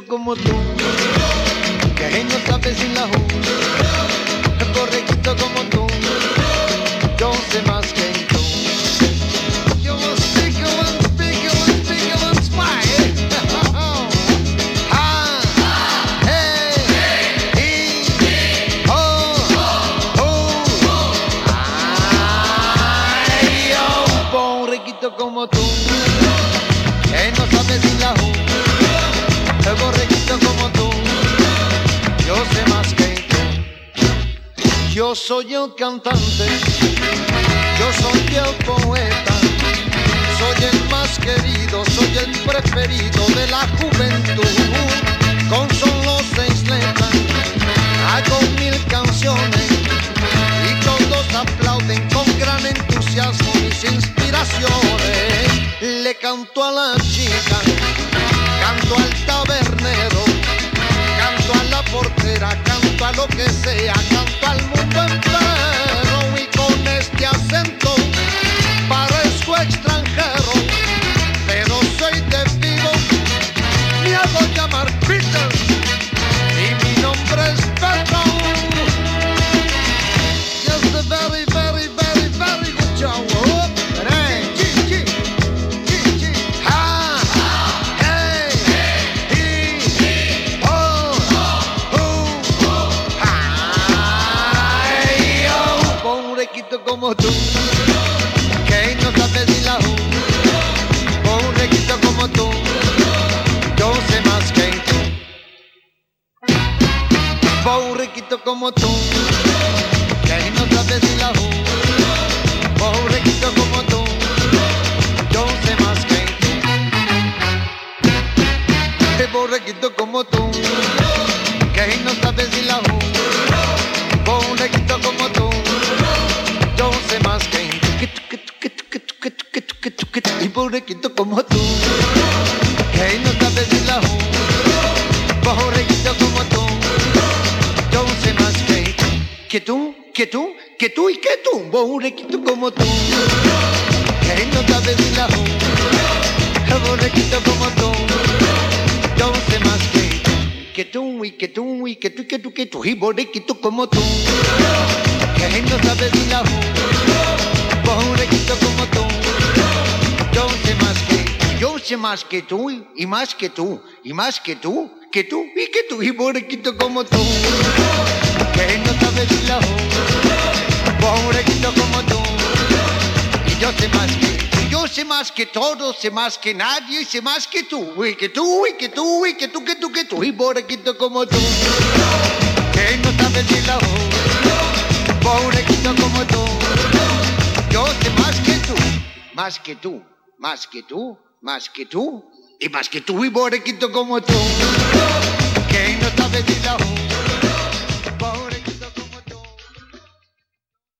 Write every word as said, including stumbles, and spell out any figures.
borreguito como tú, que no sabe sin la ju. Borreguito como tú, yo sé más que tú. Yo speak and speak and speak and smile. Ah, hey, hey, oh, oh. Ay, yo, borreguito como tú, que no sabe sin la ju. Borreguito como tú, yo sé más que tú. Yo soy el cantante, yo soy el poeta, soy el más querido, soy el preferido de la juventud. Con solo seis letras hago mil canciones y todos aplauden con gran entusiasmo mis inspiraciones. Le canto a la chica, canto al tabernero, canto a la portera, canto a lo que sea, canto al mundo entero. Y con este acento parezco extranjero, pero soy de Vigo, me hago llamar Peter y mi nombre es Pedro. Just a very, very, very, very good job. Como tú, que no sabes ni la ju. Borreguito como tú, yo sé más que tú. Borreguito como tú, que no sabes ni la ju. Borreguito como tú, yo sé más que tú. Borreguito como tú, que no sabes ni la ju. Borreguito como tú, yo sé más que tú, que tú, que tú, que tú, que tú, que tú, que tú, que tú, que tú, y borreguito como tú, que no sabes ni la ju. Borreguito como tú, yo sé más que tú, que tú, que tú, que tú y que tú, borreguito como tú, que no sabes ni la ju. Borreguito como tú, yo sé más que tú, que tú y que tú y que tú y que tú, que tú, y borreguito como tú, que no sabes ni la ju. Borreguito como tú, yo sé más que tú, yo sé más que tú y más que tú y más que tú, que tú y que tú, y borreguito como tú, que no sabes ni la ju. Borreguito como tú, y yo sé más que tú, yo sé más que todo, sé más que nadie, sé más que tú, y que tú y que tú y que tú, que tú, que tú, y borreguito como tú, que no sabes ni la ju. Borreguito como tú, yo sé más que tú, más que tú, más que tú, más que tú, y más que tú, y borreguito como tú, que no sabes ni la ju.